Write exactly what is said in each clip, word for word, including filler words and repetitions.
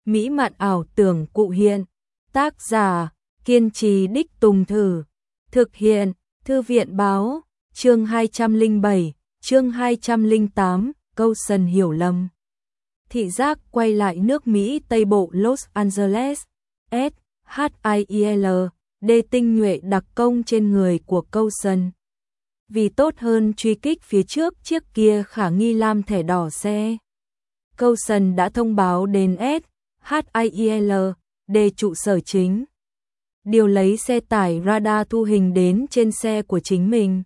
mỹ mạn ảo tưởng cụ hiện. Tác giả, kiên trì đích tùng thử. Thực hiện, Thư viện báo, chương hai trăm lẻ bảy, chương hai trăm lẻ tám, Coulson hiểu lầm. Thị giác quay lại nước Mỹ Tây Bộ Los Angeles, S H I E L D tinh nhuệ đặc công trên người của Coulson. Vì tốt hơn truy kích phía trước chiếc kia khả nghi lam thẻ đỏ xe, Coulson đã thông báo đến S H I E L D trụ sở chính, điều lấy xe tải radar thu hình đến trên xe của chính mình.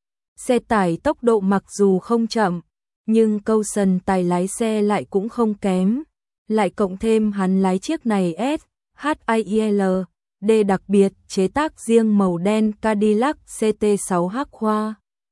Xe tải tốc độ mặc dù không chậm, nhưng Coulson tài lái xe lại cũng không kém, lại cộng thêm hắn lái chiếc này S H I E L D đặc biệt chế tác riêng màu đen Cadillac C T sáu H khoa.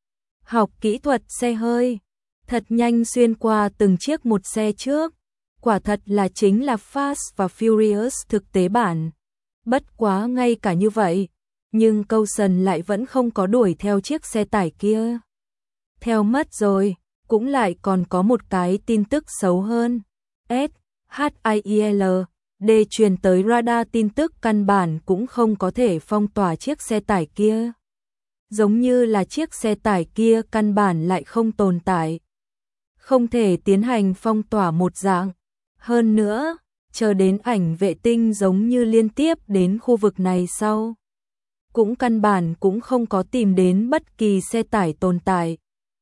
Học kỹ thuật xe hơi, thật nhanh xuyên qua từng chiếc một xe trước, quả thật là chính là Fast và Furious thực tế bản. Bất quá ngay cả như vậy, nhưng Coulson lại vẫn không có đuổi theo chiếc xe tải kia. Theo mất rồi, cũng lại còn có một cái tin tức xấu hơn. S H I E L D truyền tới radar tin tức căn bản cũng không có thể phong tỏa chiếc xe tải kia. Giống như là chiếc xe tải kia căn bản lại không tồn tại. Không thể tiến hành phong tỏa một dạng. Hơn nữa, chờ đến ảnh vệ tinh giống như liên tiếp đến khu vực này sau, cũng căn bản cũng không có tìm đến bất kỳ xe tải tồn tại.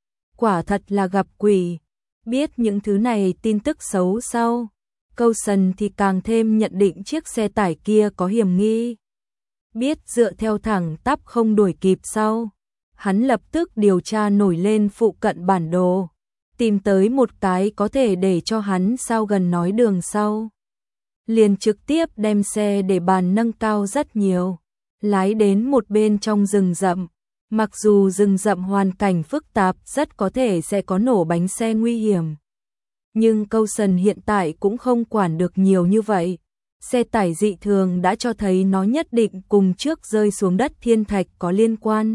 Quả thật là gặp quỷ. Biết những thứ này tin tức xấu sau, Coulson thì càng thêm nhận định chiếc xe tải kia có hiểm nghi. Biết dựa theo thẳng tắp không đuổi kịp sau, hắn lập tức điều tra nổi lên phụ cận bản đồ, tìm tới một cái có thể để cho hắn sao gần nói đường sau. Liền trực tiếp đem xe để bàn nâng cao rất nhiều, lái đến một bên trong rừng rậm. Mặc dù rừng rậm hoàn cảnh phức tạp rất có thể sẽ có nổ bánh xe nguy hiểm, nhưng Coulson hiện tại cũng không quản được nhiều như vậy. Xe tải dị thường đã cho thấy nó nhất định cùng trước rơi xuống đất thiên thạch có liên quan.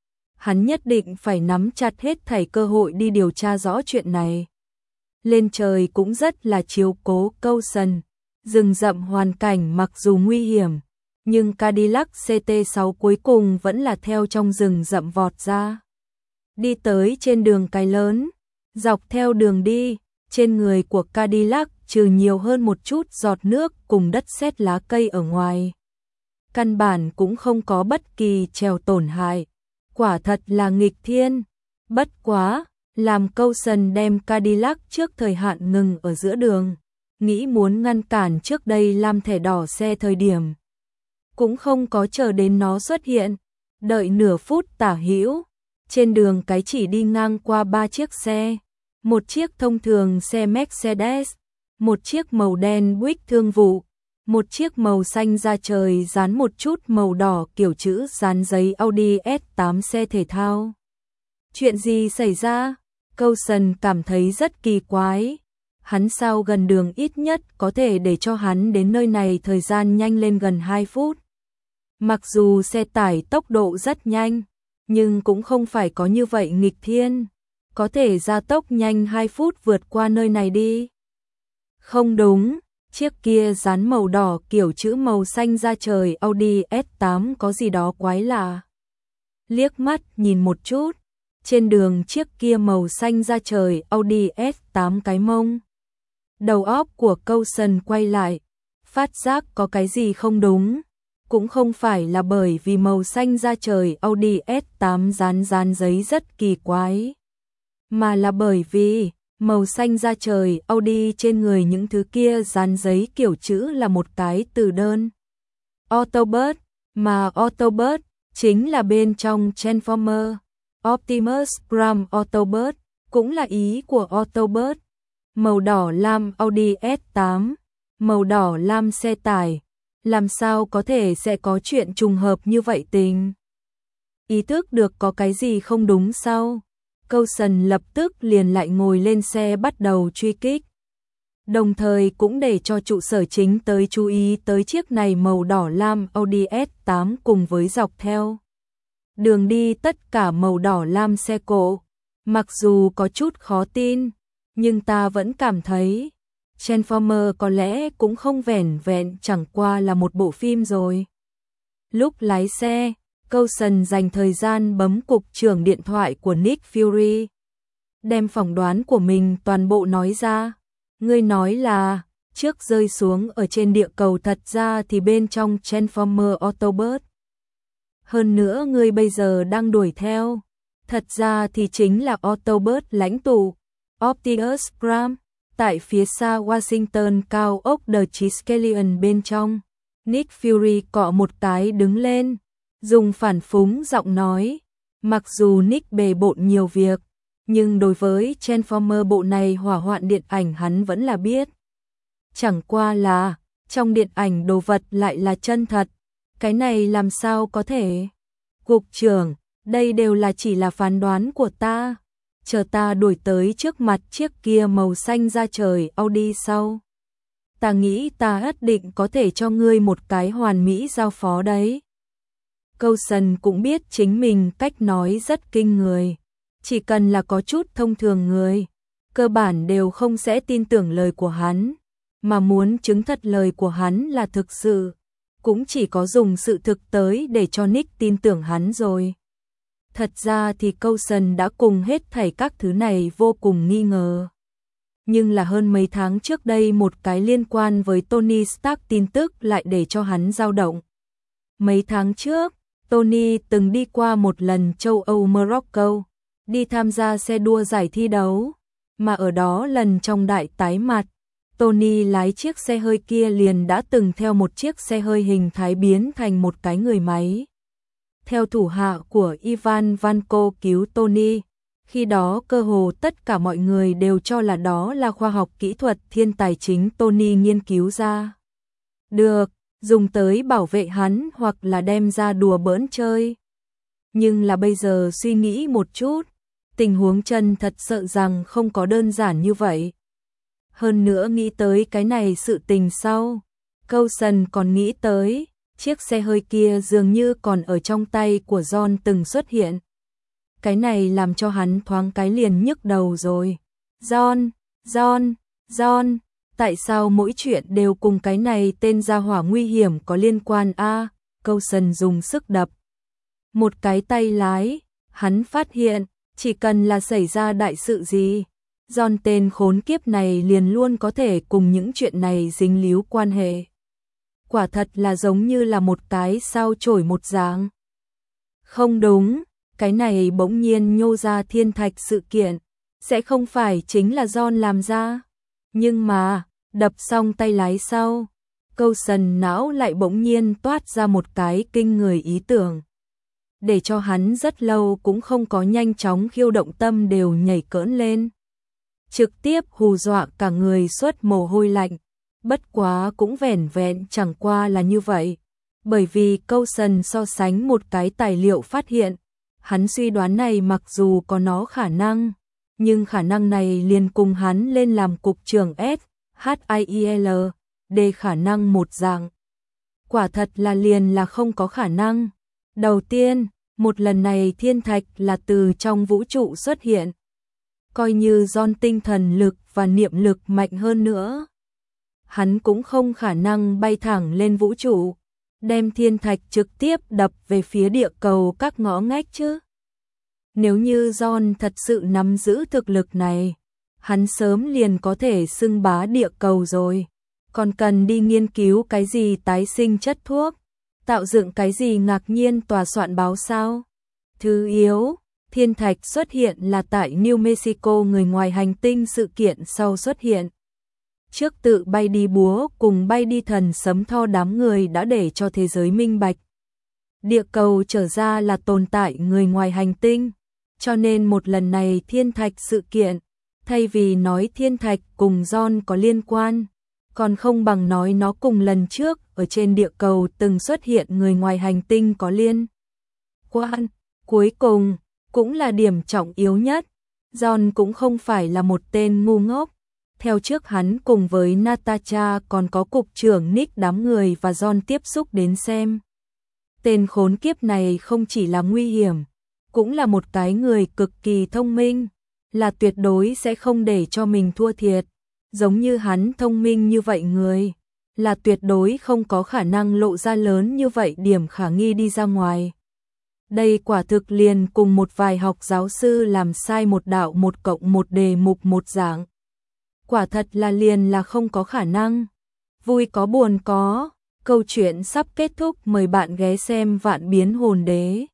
Hắn nhất định phải nắm chặt hết thảy cơ hội đi điều tra rõ chuyện này. Lên trời cũng rất là chiếu cố Coulson. Rừng rậm hoàn cảnh mặc dù nguy hiểm, nhưng Cadillac C T sáu cuối cùng vẫn là theo trong rừng rậm vọt ra. Đi tới trên đường cái lớn, dọc theo đường đi, trên người của Cadillac trừ nhiều hơn một chút giọt nước cùng đất sét lá cây ở ngoài, căn bản cũng không có bất kỳ trèo tổn hại. Quả thật là nghịch thiên. Bất quá, làm Coulson đem Cadillac trước thời hạn ngừng ở giữa đường, nghĩ muốn ngăn cản trước đây lam thẻ đỏ xe thời điểm, cũng không có chờ đến nó xuất hiện. Đợi nửa phút tả hữu, trên đường cái chỉ đi ngang qua ba chiếc xe, một chiếc thông thường xe Mercedes, một chiếc màu đen Buick thương vụ, một chiếc màu xanh da trời dán một chút màu đỏ kiểu chữ dán giấy Audi S tám xe thể thao. Chuyện gì xảy ra? Coulson cảm thấy rất kỳ quái. Hắn sao gần đường ít nhất có thể để cho hắn đến nơi này thời gian nhanh lên gần hai phút. Mặc dù xe tải tốc độ rất nhanh, nhưng cũng không phải có như vậy nghịch thiên. Có thể gia tốc nhanh hai phút vượt qua nơi này đi. Không đúng, chiếc kia dán màu đỏ kiểu chữ màu xanh da trời Audi S tám có gì đó quái lạ. Liếc mắt nhìn một chút, trên đường chiếc kia màu xanh da trời Audi S tám cái mông. Đầu óc của Coulson quay lại, phát giác có cái gì không đúng. Cũng không phải là bởi vì màu xanh da trời Audi S tám dán dán giấy rất kỳ quái, mà là bởi vì màu xanh da trời Audi trên người những thứ kia dán giấy kiểu chữ là một cái từ đơn. Autobot, mà Autobot chính là bên trong Transformer. Optimus Prime Autobot cũng là ý của Autobot. Màu đỏ lam Audi S tám, màu đỏ lam xe tải. Làm sao có thể sẽ có chuyện trùng hợp như vậy tình? Ý thức được có cái gì không đúng sau, Coulson lập tức liền lại ngồi lên xe bắt đầu truy kích. Đồng thời cũng để cho trụ sở chính tới chú ý tới chiếc này màu đỏ lam Audi S tám cùng với dọc theo đường đi tất cả màu đỏ lam xe cộ. Mặc dù có chút khó tin, nhưng ta vẫn cảm thấy Transformer có lẽ cũng không vẻn vẹn chẳng qua là một bộ phim rồi. Lúc lái xe, Coulson dành thời gian bấm cục trưởng điện thoại của Nick Fury. Đem phỏng đoán của mình toàn bộ nói ra. Ngươi nói là, trước rơi xuống ở trên địa cầu thật ra thì bên trong Transformer Autobot. Hơn nữa ngươi bây giờ đang đuổi theo. Thật ra thì chính là Autobot lãnh tụ, Optimus Prime, tại phía xa Washington cao ốc The Triskelion bên trong. Nick Fury cọ một cái đứng lên, dùng phản phúng giọng nói. Mặc dù Nick bề bộn nhiều việc, nhưng đối với Transformer bộ này hỏa hoạn điện ảnh hắn vẫn là biết. Chẳng qua là, trong điện ảnh đồ vật lại là chân thật. Cái này làm sao có thể? Cục trưởng, đây đều là chỉ là phán đoán của ta. Chờ ta đuổi tới trước mặt chiếc kia màu xanh da trời Audi sau. Ta nghĩ ta nhất định có thể cho ngươi một cái hoàn mỹ giao phó đấy. Coulson cũng biết chính mình cách nói rất kinh người. Chỉ cần là có chút thông thường người, cơ bản đều không sẽ tin tưởng lời của hắn. Mà muốn chứng thật lời của hắn là thực sự, cũng chỉ có dùng sự thực tới để cho Nick tin tưởng hắn rồi. Thật ra thì Coulson đã cùng hết thảy các thứ này vô cùng nghi ngờ. Nhưng là hơn mấy tháng trước đây một cái liên quan với Tony Stark tin tức lại để cho hắn dao động. Mấy tháng trước, Tony từng đi qua một lần châu Âu Morocco, đi tham gia xe đua giải thi đấu, mà ở đó lần trong đại tái mặt, Tony lái chiếc xe hơi kia liền đã từng theo một chiếc xe hơi hình thái biến thành một cái người máy. Theo thủ hạ của Ivan Vanko cứu Tony, khi đó cơ hồ tất cả mọi người đều cho là đó là khoa học kỹ thuật thiên tài chính Tony nghiên cứu ra. Được, dùng tới bảo vệ hắn hoặc là đem ra đùa bỡn chơi. Nhưng là bây giờ suy nghĩ một chút, tình huống chân thật sợ rằng không có đơn giản như vậy. Hơn nữa nghĩ tới cái này sự tình sau, Coulson còn nghĩ tới, chiếc xe hơi kia dường như còn ở trong tay của John từng xuất hiện. Cái này làm cho hắn thoáng cái liền nhức đầu rồi. John, John, John, tại sao mỗi chuyện đều cùng cái này tên gia hỏa nguy hiểm có liên quan a? À, Coulson dùng sức đập một cái tay lái, hắn phát hiện, chỉ cần là xảy ra đại sự gì, John tên khốn kiếp này liền luôn có thể cùng những chuyện này dính líu quan hệ. Quả thật là giống như là một cái sao chổi một dạng. Không đúng, cái này bỗng nhiên nhô ra thiên thạch sự kiện, sẽ không phải chính là John làm ra. Nhưng mà, đập xong tay lái sau, Coulson não lại bỗng nhiên toát ra một cái kinh người ý tưởng. Để cho hắn rất lâu cũng không có nhanh chóng khiêu động tâm đều nhảy cỡn lên. Trực tiếp hù dọa cả người xuất mồ hôi lạnh. Bất quá cũng vẻn vẹn chẳng qua là như vậy. Bởi vì Coulson so sánh một cái tài liệu phát hiện, hắn suy đoán này mặc dù có nó khả năng, nhưng khả năng này liền cùng hắn lên làm cục trưởng S H I E L D khả năng một dạng. Quả thật là liền là không có khả năng. Đầu tiên, một lần này thiên thạch là từ trong vũ trụ xuất hiện. Coi như John tinh thần lực và niệm lực mạnh hơn nữa, hắn cũng không khả năng bay thẳng lên vũ trụ, đem thiên thạch trực tiếp đập về phía địa cầu các ngõ ngách chứ. Nếu như John thật sự nắm giữ thực lực này, hắn sớm liền có thể xưng bá địa cầu rồi. Còn cần đi nghiên cứu cái gì tái sinh chất thuốc, tạo dựng cái gì ngạc nhiên tòa soạn báo sao. Thứ yếu, thiên thạch xuất hiện là tại New Mexico người ngoài hành tinh sự kiện sau xuất hiện. Trước tự bay đi búa cùng bay đi thần sấm tho đám người đã để cho thế giới minh bạch. Địa cầu trở ra là tồn tại người ngoài hành tinh, cho nên một lần này thiên thạch sự kiện, thay vì nói thiên thạch cùng John có liên quan, còn không bằng nói nó cùng lần trước ở trên địa cầu từng xuất hiện người ngoài hành tinh có liên quan. Cuối cùng, cũng là điểm trọng yếu nhất, John cũng không phải là một tên ngu ngốc. Theo trước hắn cùng với Natasha còn có cục trưởng Nick đám người và John tiếp xúc đến xem. Tên khốn kiếp này không chỉ là nguy hiểm, cũng là một cái người cực kỳ thông minh, là tuyệt đối sẽ không để cho mình thua thiệt. giống như hắn thông minh như vậy người, là tuyệt đối không có khả năng lộ ra lớn như vậy điểm khả nghi đi ra ngoài. Đây quả thực liền cùng một vài học giáo sư làm sai một đạo một cộng một đề mục một dạng. Quả thật là liền là không có khả năng. Vui có buồn có, câu chuyện sắp kết thúc, mời bạn ghé xem Vạn Biến Hồn Đế.